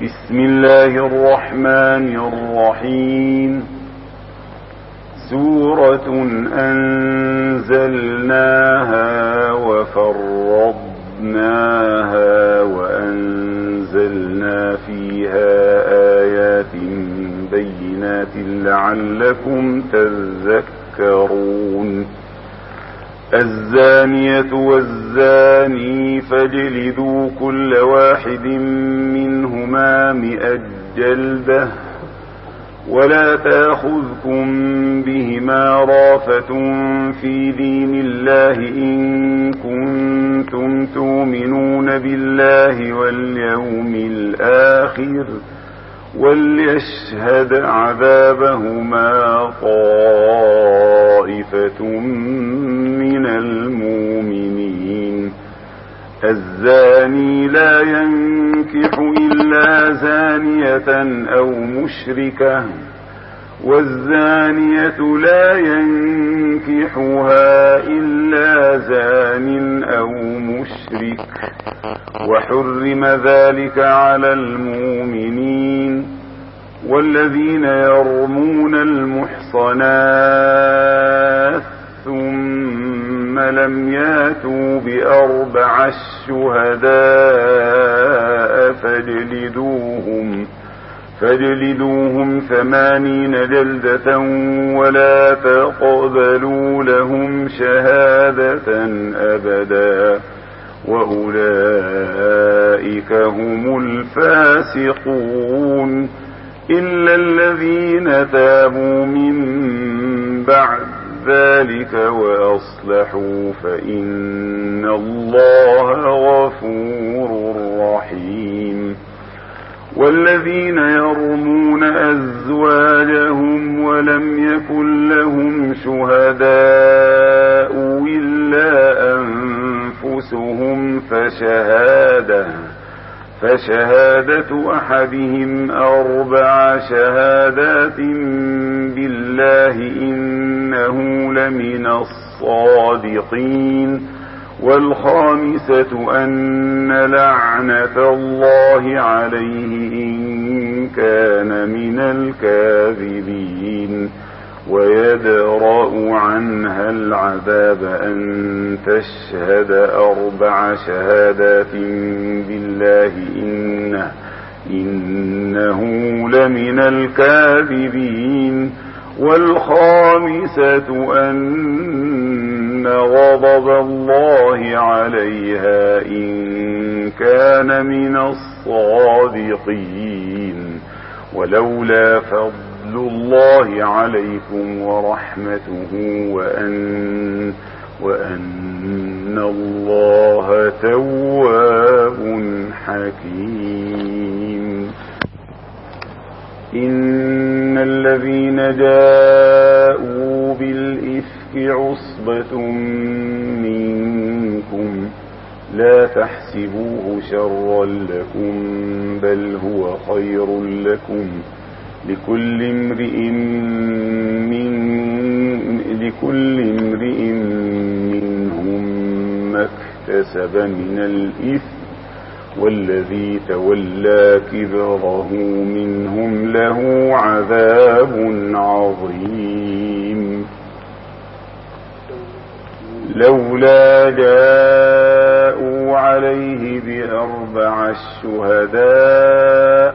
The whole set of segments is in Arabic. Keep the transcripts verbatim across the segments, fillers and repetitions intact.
بسم الله الرحمن الرحيم. سورة أنزلناها وفرضناها وأنزلنا فيها آيات بينات لعلكم تذكرون. الزانية والزاني فاجلدوا كل واحد منهما مئة جلدة ولا تأخذكم بهما رافة في دين الله إن كنتم تؤمنون بالله واليوم الآخر وليشهد عذابهما طائفة من المؤمنين. الزاني لا ينكح إلا زانية أو مشركة والزانية لا ينكحها إلا زان أو مشرك وحرم ذلك على المؤمنين. والذين يرمون المحصنات ثم لم ياتوا بأربع شهداء فاجلدوهم فاجلدوهم ثمانين جلدة ولا تقبلوا لهم شهادة أبدا وأولئك هم الفاسقون إلا الذين تابوا من بعد ذلك وأصلحوا فإن الله غفور رحيم. والذين يرمون أزواجهم ولم يكن لهم شهداء إلا أنفسهم فشهادة فشهادة أحدهم أربع شهادات بالله إنه لمن الصادقين. والخامسة أن لعنة الله عليه إن كان من الكاذبين ويدرأ عنها العذاب أن تشهد أربع شهادات بالله إنه, إنه لمن الكاذبين. والخامسة أن غضب الله عليها إن كان من الصادقين. ولولا فضل الله عليكم ورحمته وأن, وأن الله تواب حكيم. إن الذين جاءوا بالإفك عصبة منكم لا تحسبوه شرا لكم بل هو خير لكم لكل امرئ من لكل امرئ منهم ما اكتسب من الإثم والذي تولى كبره منهم له عذاب عظيم. لولا جاءوا عليه بأربع شهداء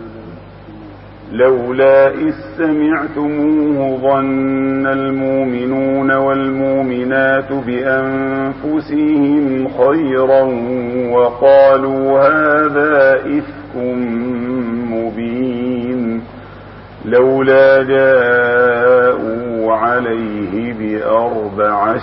لولا إذ سمعتموه ظن المؤمنون والمؤمنات بأنفسهم خيرا وقالوا هذا إفك مبين. لولا جاءوا عليه بأربع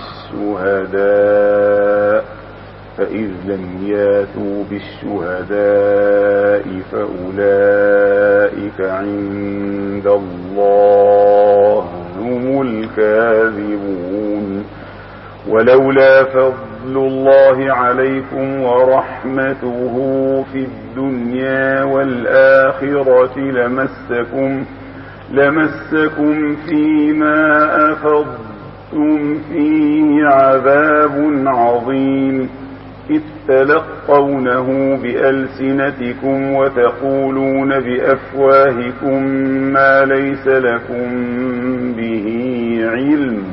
شهداء فإذ لم ياتوا بالشهداء فأولئك عند الله هم الكاذبون. ولولا فضل الله عليكم ورحمته في الدنيا والآخرة لمسكم لمسكم فيما أفضتم فيه عذاب عظيم. إذ تلقونه بألسنتكم وتقولون بأفواهكم ما ليس لكم به علم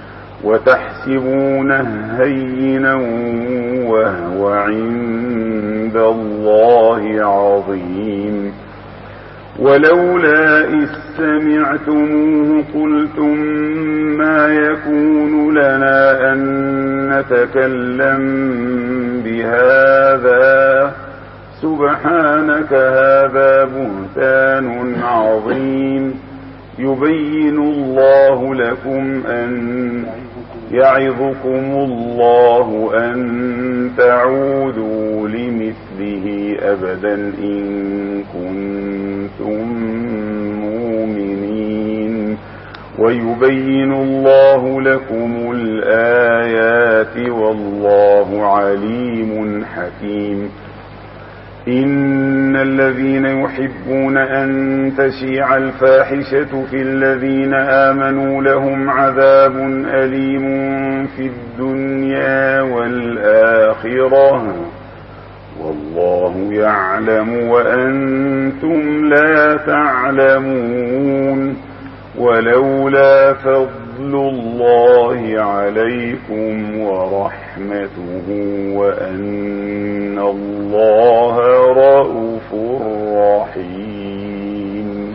وتحسبونه هينا وهو عند الله عظيم. ولولا إذ سمعتموه قلتم ما يكون لنا أن نتكلم بهذا سبحانك هذا بهتان عظيم. يبين الله لكم أن يعظكم الله أن تعودوا لمثله أبدا إن كنتم مؤمنين. ويبين الله لكم الآيات والله عليم حكيم. إن الذين يحبون أن تشيع الفاحشة في الذين آمنوا لهم عذاب أليم في الدنيا والآخرة والله يعلم وأنتم لا تعلمون. ولولا فضل الله عليكم ورحمته وأن الله رءوف رحيم.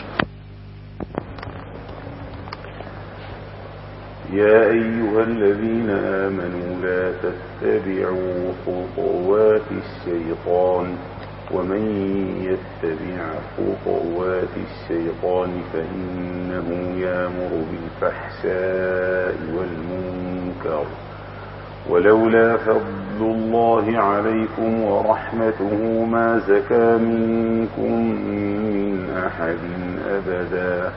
يا أيها الذين آمنوا لا تتبعوا خطوات الشيطان ومن يتبع خطوات الشيطان فإنه يأمر بالفحشاء والمنكر. ولولا فضل الله عليكم ورحمته ما زكى منكم من أحد أبدا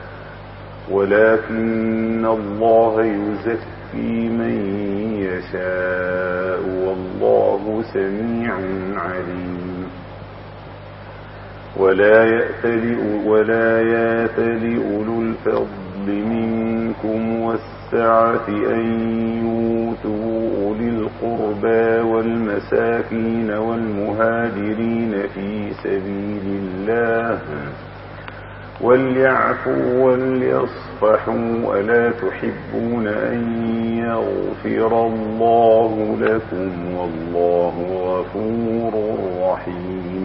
ولكن الله يزكي من يشاء والله سميع عليم. ولا يأتل ولا يأتل أولو الفضل منكم والسعة أن يؤتوا أولي القربى والمساكين والمهاجرين في سبيل الله وليعفوا وليصفحوا ألا تحبون أن يغفر الله لكم والله غفور رحيم.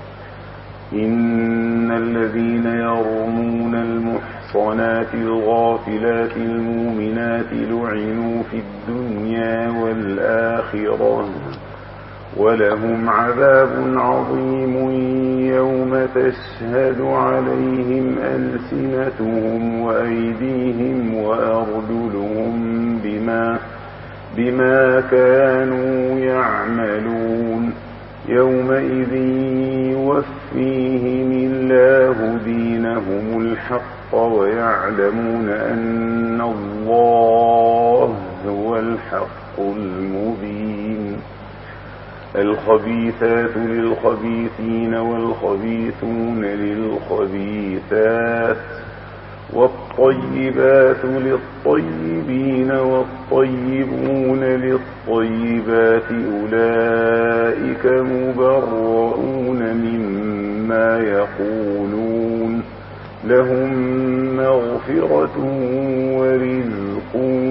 إن الذين يرمون المحصنات الغافلات المؤمنات لعنوا في الدنيا والآخرة ولهم عذاب عظيم يوم تشهد عليهم ألسنتهم وأيديهم وأرجلهم بما, بما كانوا يعملون. يومئذ يوفيهم الله دينهم الحق ويعلمون أن الله هو الحق المبين. الخبيثات للخبيثين والخبيثون للخبيثات والطيبات للطيبين والطيبون للطيبات أولئك مبرؤون مما يقولون لهم مغفرة ورزق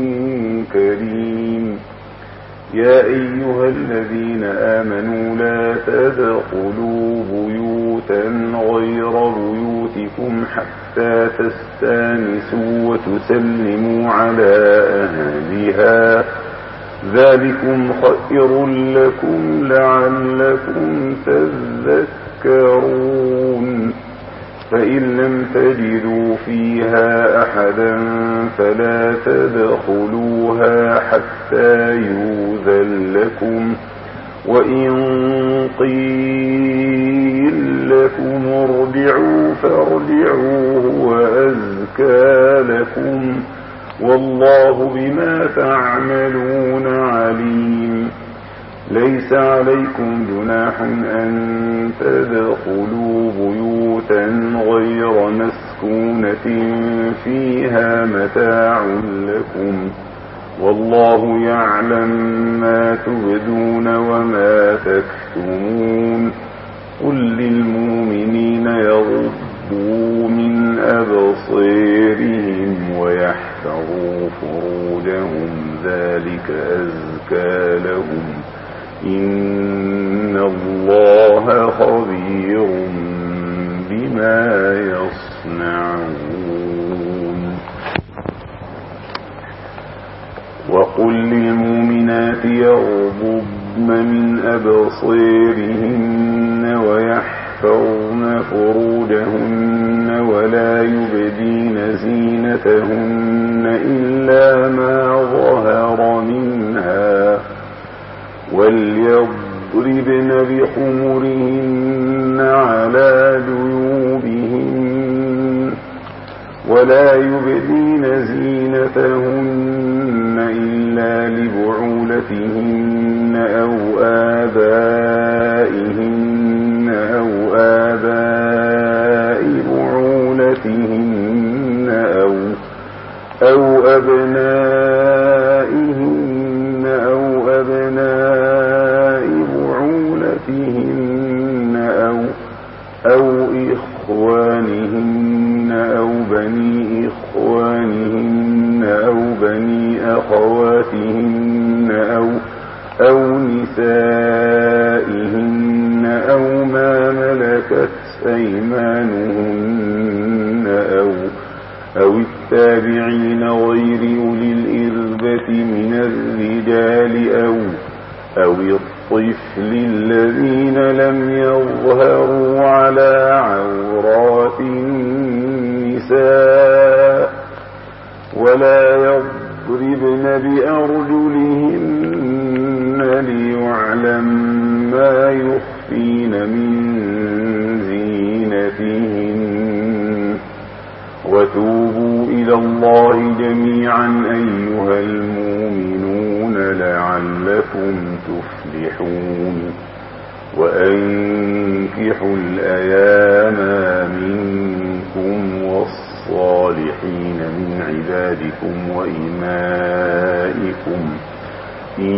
كريم. يا أيها الذين آمنوا لا تدخلوا بيوتا غير بيوتكم حتى تستانسوا وتسلموا على أهلها ذلكم خير لكم لعلكم تذكرون. فإن لم تجدوا فيها أحدا فلا تدخلوها حتى يؤذن لكم وإن قيل لكم ارجعوا فارجعوا هو أزكى لكم والله بما تعملون عليم. ليس عليكم جناح أن تدخلوا بيوتا غير مسكونة فيها متاع لكم والله يعلم ما تبدون وما تكتمون قل للمؤمنين يغضوا من أبصارهم ويحفظوا فروجهم ذلك أزكى لهم إن الله خبير بما يصنعون وقل للمؤمنات يغضضن من أبصارهن ويحفظن فروجهن ولا يبدين زينتهن إلا ما ظهر منها وليضربن بخمرهن على جيوبهن ولا يبدين زينتهن إلا لبعولتهن أو آبائهن أو آباء بعولتهن أو أو أبنائهن أو أبناء بعولتهن أو أو إخوانهن أو بني إخوانهن أو بني أخواتهن أو أو نسائهن أو ما ملكت أيمانهن أو أو التابعين غير أولي الإربة من الرجال أو أو الطفل الذين لم يظهروا على عورات النساء ولا يضربن بأرجلهن ليعلم ما يخفين من زينتهن وتوبوا إلى الله جميعا أيها المؤمنون لعلكم تفلحون وأنكحوا الأيام منكم والصالحين من عبادكم وإمائكم إن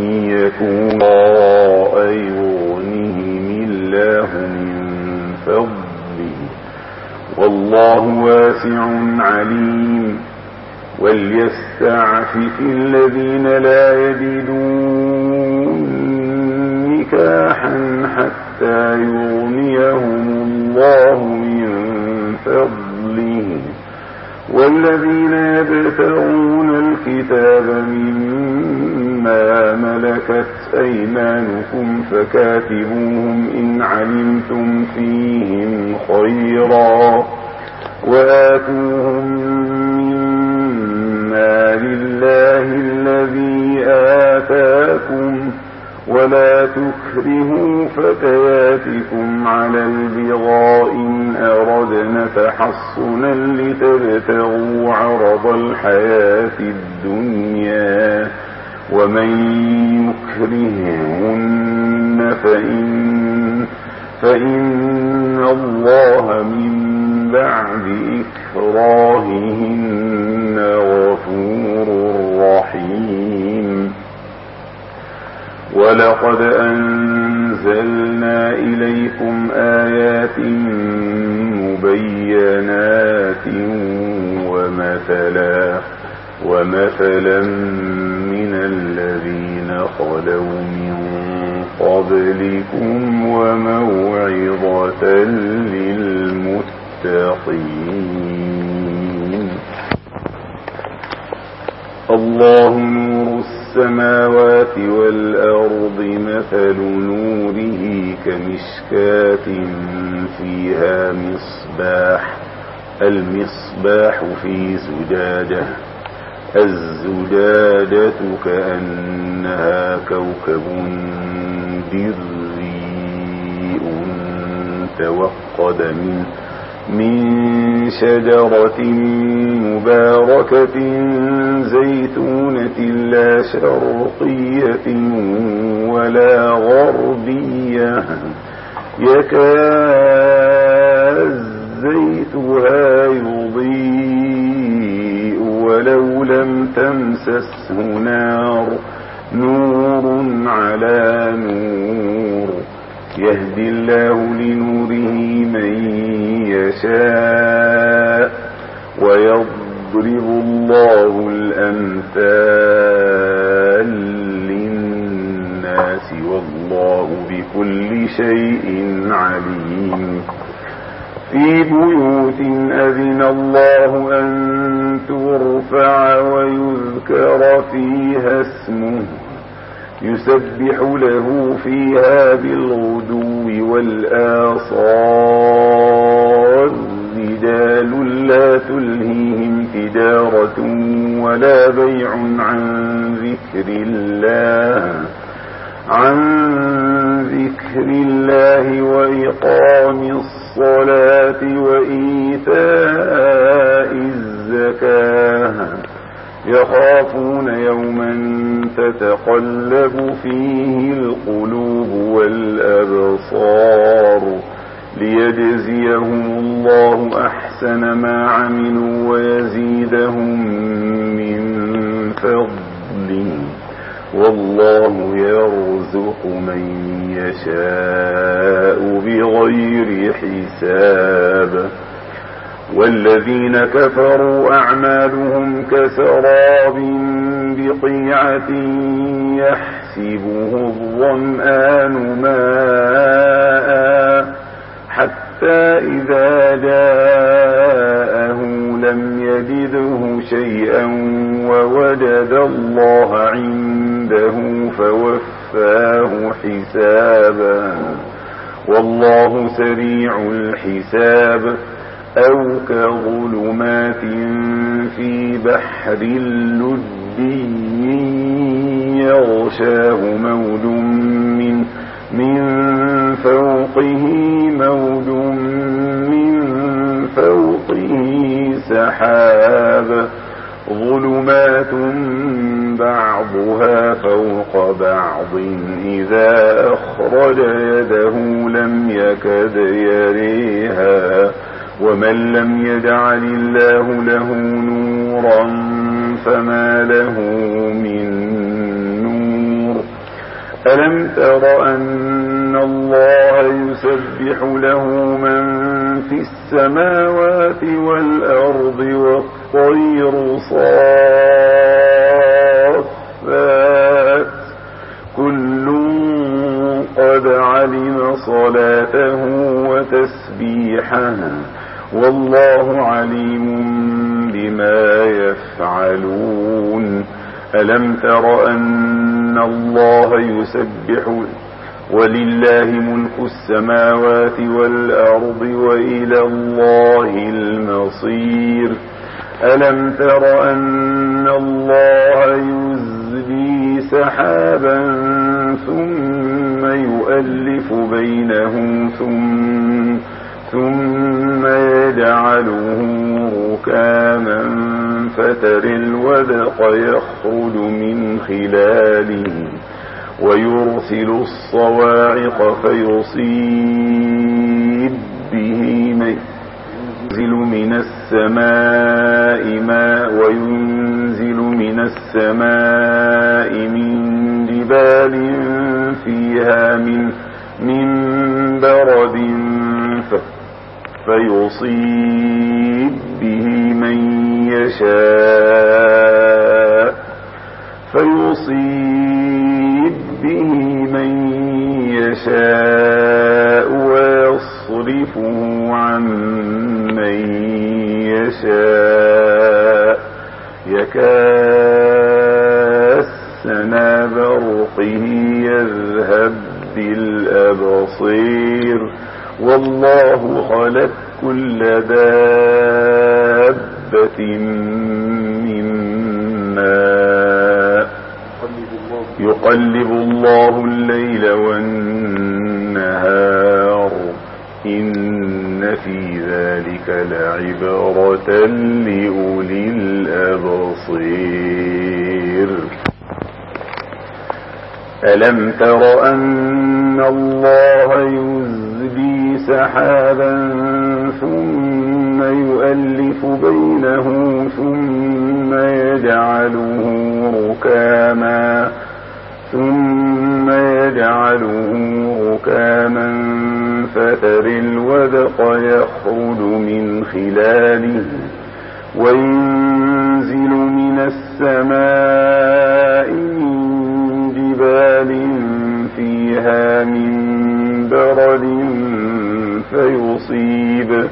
يكونوا يغنهم الله من فضله والله واسع عليم وليستعفف الذين لا يجدون نكاحا حتى يغنيهم الله من فضله والذين يبتغون الكتاب مما ملكت أيمانكم فكاتبوهم إن علمتم فيهم خيرا وآتوهم مما لله الذي آتاكم ولا تكرهوا فتياتكم على البغاء إن أردنا تحصنا لتبتغوا عرض الحياة الدنيا ومن يكرههن فإن, فإن الله من بعد إكراههن غفور رحيم ولقد أنزلنا إليكم آيات مبينات ومثلا ومثلا من الذين خلوا من قبلكم وموعظة للمتقين الله نور السماوات والأرض مثل نوره كمشكاة فيها مصباح المصباح في زجاجة الزجاجة كأنها كوكب دري توقد من من شجرة مباركة زيتونة لا شرقية ولا غربية يكاد زيتها يضيء ولو لم تمسسه نار نور على نور يهدي الله لنوره من يشاء ويضرب الله الأمثال للناس والله بكل شيء عليم في بيوت أذن الله أن ترفع ويذكر فيها اسمه يسبح له فيها بالغدو والآصال رجال لا تلهيهم تجارة ولا بيع عن ذكر الله عن ذكر الله وإقام الصلاة وإيتاء الزكاة يخافون يوما تتقلب فيه القلوب والأبصار ليجزيهم الله أحسن ما عملوا ويزيدهم من فضله والله يرزق من يشاء بغير حساب والذين كفروا أعمالهم كسراب بقيعة يحسبه الظمآن ماء حتى إذا جاءه لم يجده شيئا ووجد الله عنده فوفاه حسابا والله سريع الحساب أو كظلمات في بحر لجي يغشاه موج من من فوقه موج من فوقه سحاب ظلمات بعضها فوق بعض إذا أخرج يده لم يكد يريها ومن لم يجعل الله له نورا فما له من نور ألم تر أن الله يسبح له من في السماوات والأرض والطير صافات كل قد علم صلاته وتسبيحه والله عليم بما يفعلون ألم تر أن الله يسبح ولله ملك السماوات والأرض وإلى الله المصير ألم تر أن الله يزجي سحابا ثم يؤلف بينه ثم ثم يجعله ركاما فترى الودق يخرج من خلاله ويرسل الصواعق فيصيب به من ينزل من السماء ماء وينزل من السماء من جبال فيها من من برد فيصيب به من يشاء فيصيب به من يشاء ويصرفه عن من يشاء يكاد سنا برقه يذهب بالأبصير والله خلق كل دابة من ماء يقلب الله الليل والنهار إن في ذلك لعبرة لأولي الأبصير ألم تر أن الله يزجي سحابا ثم ثم يؤلف بينه ثم يجعله ركاما ثم يجعله ركاما فترى الودق يخرج من خلاله وينزل من السماء من جبال فيها من برد فيصيب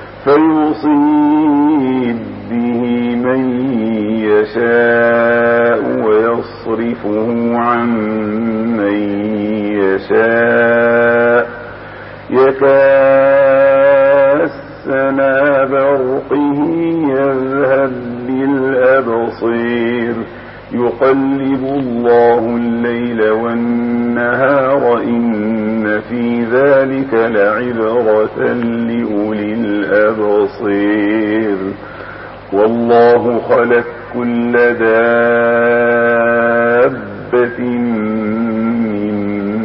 فيصيب به من يشاء ويصرفه عن من يشاء يكاد سنا برقه يذهب بالأبصير يقلب الله الليل والنهار إن في ذلك لعبرة لأولي الأبصير والله خلق كل دابة من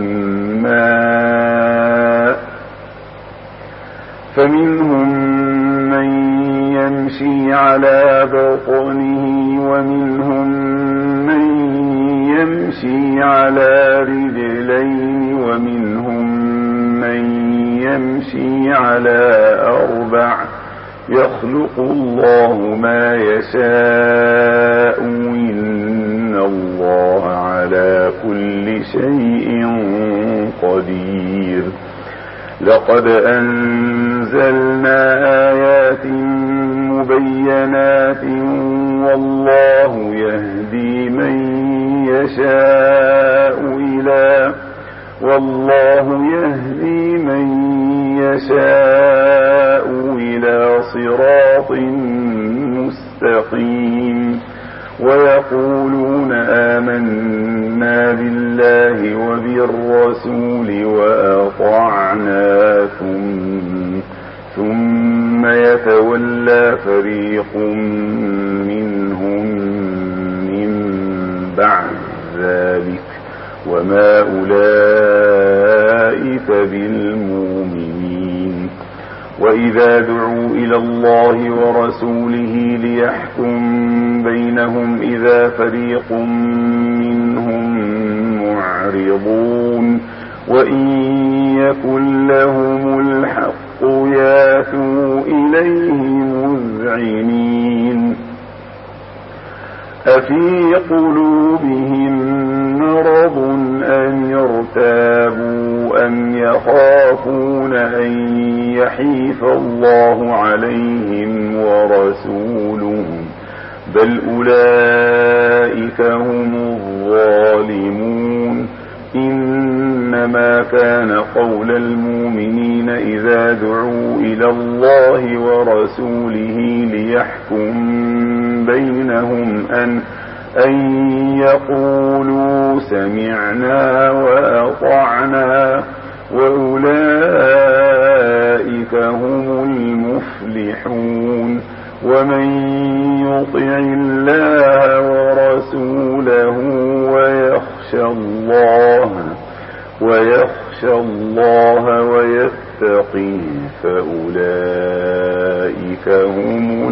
ماء فمنهم من يمشي على بطنه ومنهم من يمشي على رجلين ومنهم من يمشي على أربع يخلق الله ما يشاء إن الله على كل شيء قدير لقد أنزلنا آيات مبينات والله يهدي من يشاء إلى والله يهدي من يشاء إلى صراط مستقيم ويقولون آمنا بالله وبالرسول وأطعنا ثم, ثم يتولى فريق منهم من بعد ذلك وما أولئك بالمؤمنين وإذا دعوا إلى الله ورسوله ليحكم بينهم إذا فريق منهم معرضون وإن يكن لهم الحق ياتوا إليه مذعنين أفي قلوبهم مرض أم ارتابوا أم يخافون أن يحيف الله عليهم ورسوله بل أولئك هم الظالمون إنما كان قول المؤمنين إذا دعوا إلى الله ورسوله ليحكم بينهم أن أن يقولوا سمعنا وأطعنا وأولئك هم المفلحون ومن يطع الله ورسوله ويخشى الله ويخشى الله ويتقيه فأولئك هم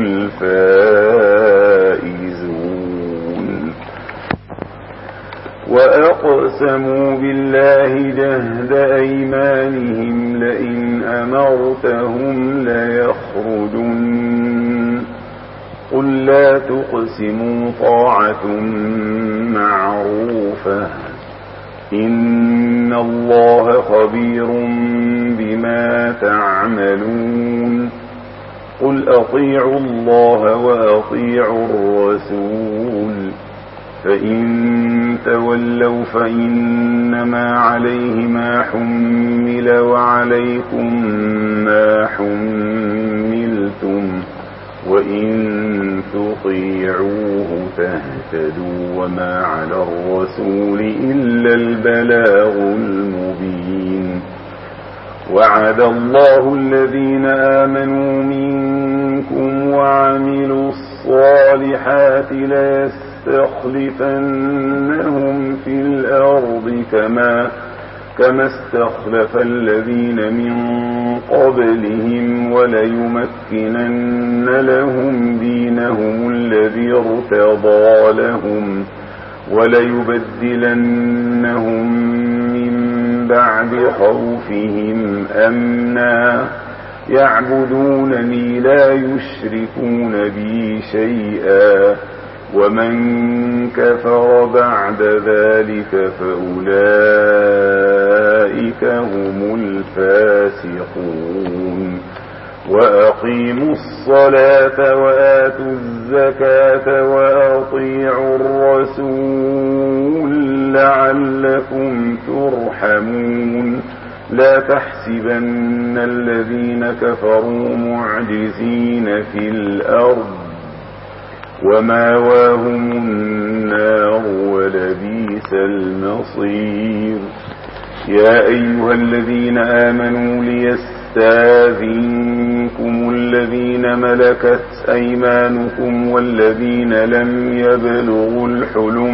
الفائزون وأقسموا بالله جهد أيمانهم لئن أمرتهم ليخرجن قل لا تقسموا طاعة معروفة إن الله خبير بما تعملون قل أطيعوا الله وأطيعوا الرسول فإن تولوا فإنما عليه ما حمل وعليكم ما حملتم وإن تطيعوه تهتدوا وما على الرسول إلا البلاغ المبين وعد الله الذين آمنوا منكم وعملوا الصالحات ليستخلفنهم في الأرض كما كما استخلف الذين من قبلهم وليمكنن لهم دينهم الذي ارتضى لهم وليبدلنهم من بعد خوفهم أمنا يعبدونني لا يشركون بي شيئا ومن كفر بعد ذلك فأولئك هم الفاسقون وأقيموا الصلاة وآتوا الزكاة وأطيعوا الرسول لعلكم ترحمون لا تحسبن الذين كفروا معجزين في الأرض وماواهم النار ولبئس المصير يا أيها الذين آمنوا ليستاذنكم الذين ملكت أيمانكم والذين لم يبلغوا الحلم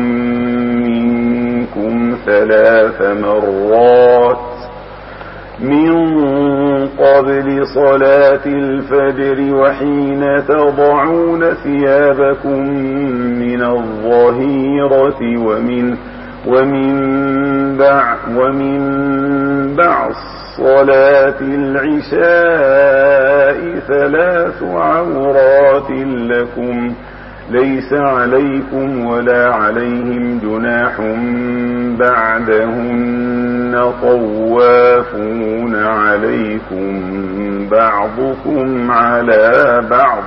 منكم ثلاث مرات من قبل صلاة الفجر وحين تضعون ثيابكم من الظهيرة ومن ومن بعد ومن بعد صلاة العشاء ثلاث عورات لكم ليس عليكم ولا عليهم جناح بعدهن طوافون عليكم بعضكم على بعض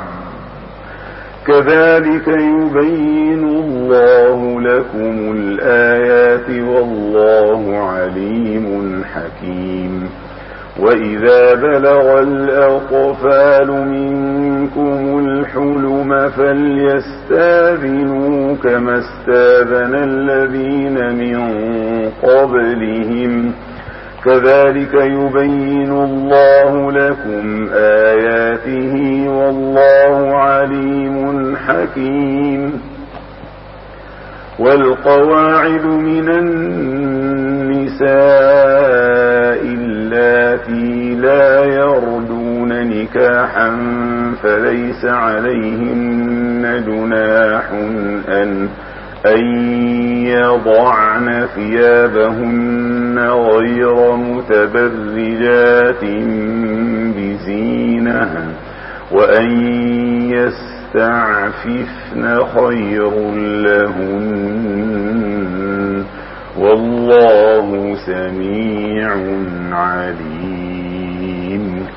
كذلك يبين الله لكم الآيات والله عليم حكيم وإذا بلغ الأطفال منكم الحلم فليستاذنوا كما استاذن الذين من قبلهم كذلك يبين الله لكم آياته والله عليم حكيم والقواعد من النساء اللاتي لا يرجون نكاحا فليس عليهن جناح أن أن يضعن ثيابهن غير متبرجات بزينة وأن يستعففن خير لهن والله سميع عليم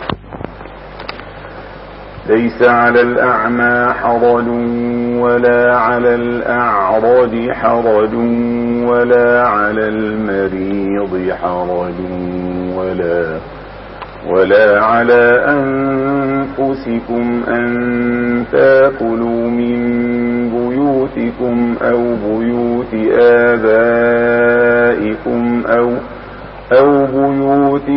ليس على الأعمى حرج ولا على الأعرج حرج ولا على المريض حرج ولا ولا على أنفسكم أن تأكلوا من بيوتكم أو بيوت آبائكم أو أو بيوت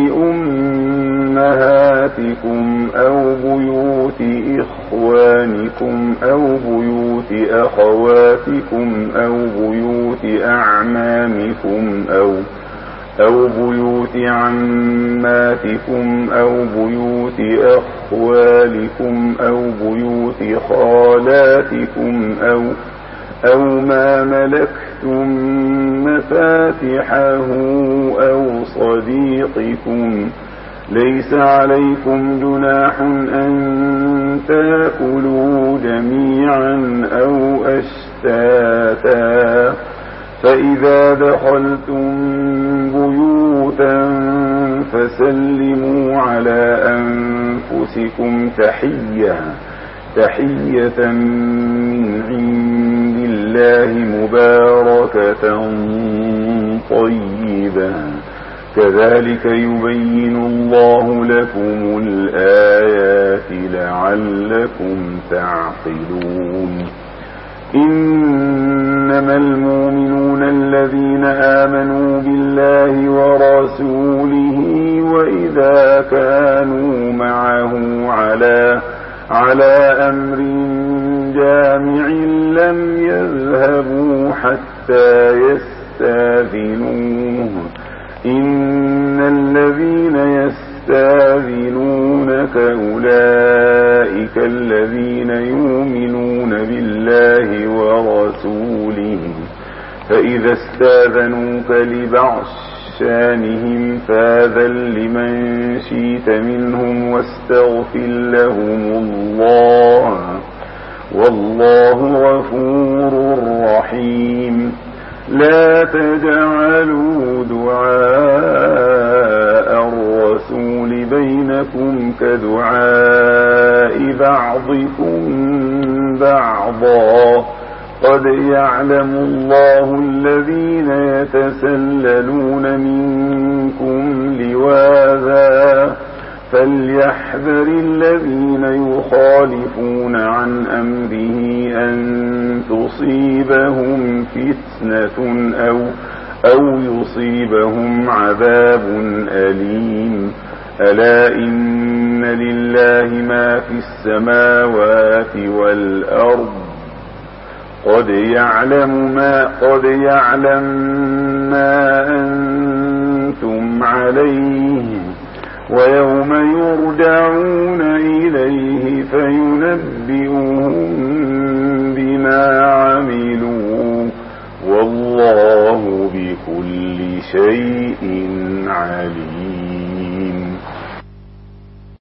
أمهاتكم أو بيوت إخوانكم أو بيوت أخواتكم أو بيوت أعمامكم أو أو بيوت عماتكم أو بيوت أخوالكم أو بيوت خالاتكم أو أو ما ملكتم مفاتحه أو صديقكم ليس عليكم جناح أن تأكلوا جميعا أو أشتاتا فإذا دخلتم بيوتا فسلموا على أنفسكم تحية تحية من عند الله مباركة طيبة كذلك يبين الله لكم الآيات لعلكم تعقلون إنما المؤمنون الذين آمنوا بالله ورسوله وإذا كانوا معه على على أمر جامع لم يذهبوا حتى يستاذنوه إن الذين يستاذنونك أولئك الذين يؤمنون بالله ورسوله فإذا استاذنوك لبعض شانهم فاذن لمن شئت منهم واستغفر لهم الله والله غفور رحيم. لا تجعلوا دعاء الرسول بينكم كدعاء بعضكم بعضا قد يعلم الله الذين يتسللون منكم لواذا فليحذر الذين يخالفون عن أمره أن تصيبهم فتنة أو, أو يصيبهم عذاب أليم. ألا إن لله ما في السماوات والأرض قد يعلم ما قد يعلم ما أنتم عليه ويوم يرجعون إليه فينبئهم بما عملوا والله بكل شيء عليم.